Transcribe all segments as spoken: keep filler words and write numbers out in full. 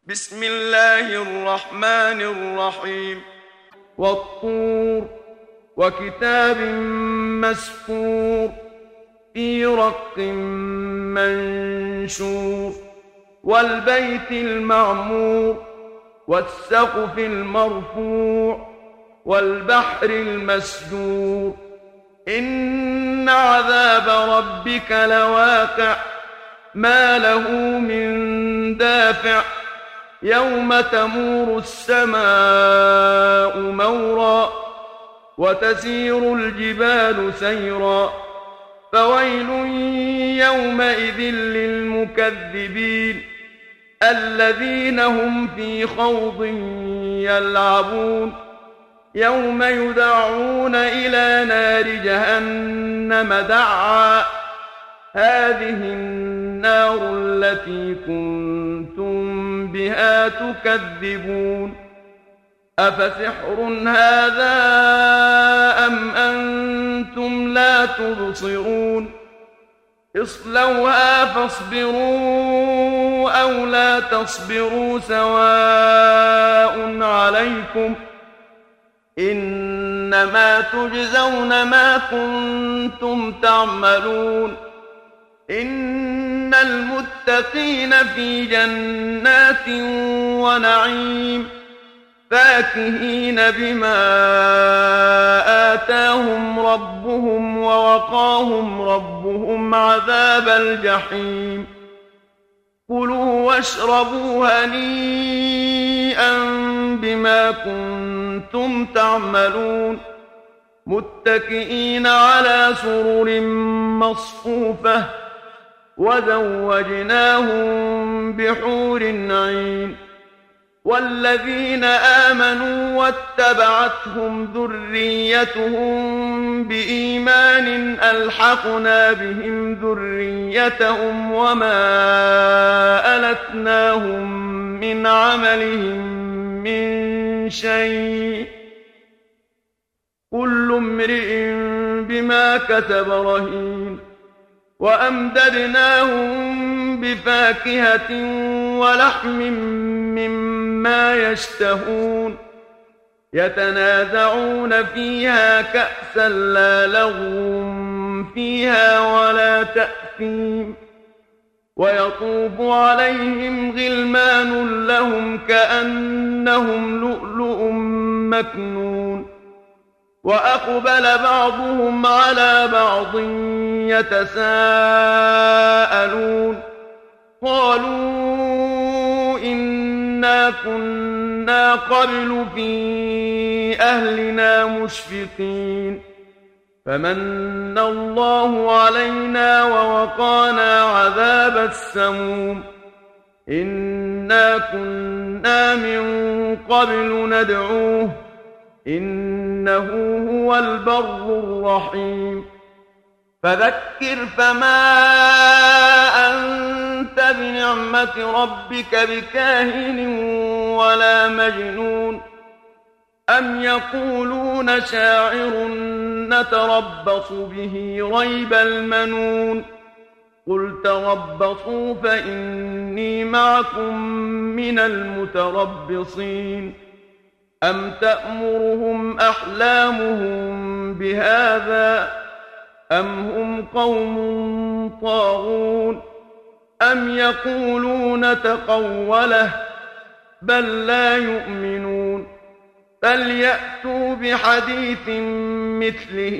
بسم الله الرحمن الرحيم. والطور وكتاب مسكور في رق منشور والبيت المعمور والسقف المرفوع والبحر المسجور إن عذاب ربك لواقع ما له من دافع يوم تمور السماء مورا وتسير الجبال سيرا فويل يومئذ للمكذبين الذين هم في خوض يلعبون يوم يدعون إلى نار جهنم دعا هذه النار التي كنتم بها تكذبون أفسحر هذا أم أنتم لا تبصرون اصلوها فاصبروا أو لا تصبروا سواء عليكم إنما تجزون ما كنتم تعملون إن المتقين في جنات ونعيم فاكهين بما آتاهم ربهم ووقاهم ربهم عذاب الجحيم كلوا واشربوا هنيئا بما كنتم تعملون متكئين على سرر مصفوفة وزوجناهم بحور عين والذين آمنوا واتبعتهم ذريتهم بإيمان ألحقنا بهم ذريتهم وما ألتناهم من عملهم من شيء كل امرئ بما كسب رهين وأمددناهم بفاكهة ولحم مما يشتهون يتنازعون فيها كأسا لا لغو فيها ولا تأثيم ويطوف عليهم غلمان لهم كأنهم لؤلؤ مكنون وأقبل بعضهم على بعض يتساءلون قالوا إنا كنا قبل في أهلنا مشفقين فمن الله علينا ووقانا عذاب السموم إنا كنا من قبل ندعوه إنه هو البر الرحيم فذكر فما أنت بنعمة ربك بكاهن ولا مجنون أم يقولون شاعر نتربص به ريب المنون قل تربصوا فإني معكم من المتربصين أم تأمرهم أحلامهم بهذا أم هم قوم طاغون أم يقولون تقوله بل لا يؤمنون فليأتوا بحديث مثله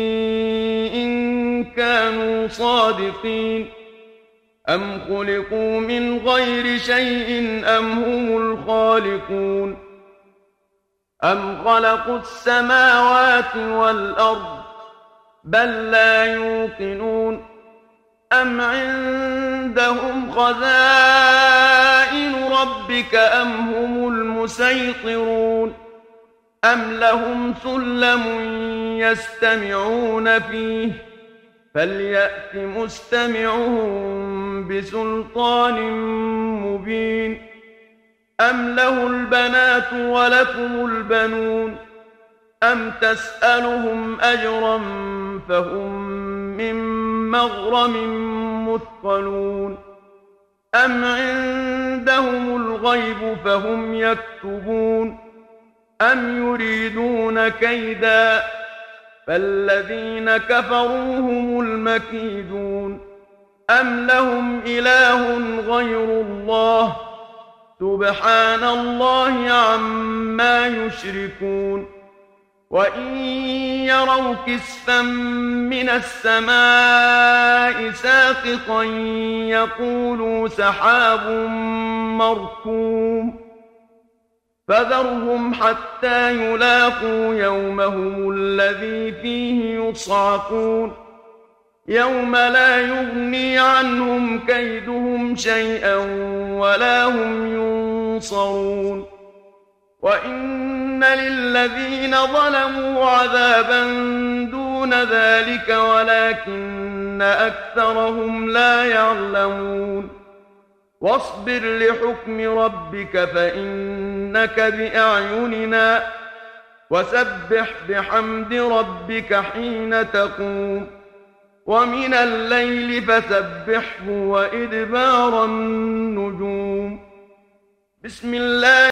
إن كانوا صادقين أم خلقوا من غير شيء أم هم الخالقون أم خلقوا السماوات والأرض بل لا يوقنون أم عندهم خزائن ربك أم هم المسيطرون أم لهم سلم يستمعون فيه فليأت مستمعهم بسلطان مبين أم له البنات ولكم البنون أم تسألهم أجرا فهم من مغرم مثقلون أم عندهم الغيب فهم يكتبون أم يريدون كيدا فالذين كفروا هم المكيدون أم لهم إله غير الله سبحان الله عما يشركون وإن يروا كسفا من السماء ساقطا يقولوا سحاب مركوم فذرهم حتى يلاقوا يومهم الذي فيه يصعقون يوم لا يغني عنهم كيدهم شيئا ولا هم ينصرون وإن للذين ظلموا عذابا دون ذلك ولكن أكثرهم لا يعلمون واصبر لحكم ربك فإنك بأعيننا وسبح بحمد ربك حين تقوم ومن الليل فسبحه وإدبار النجوم بسم الله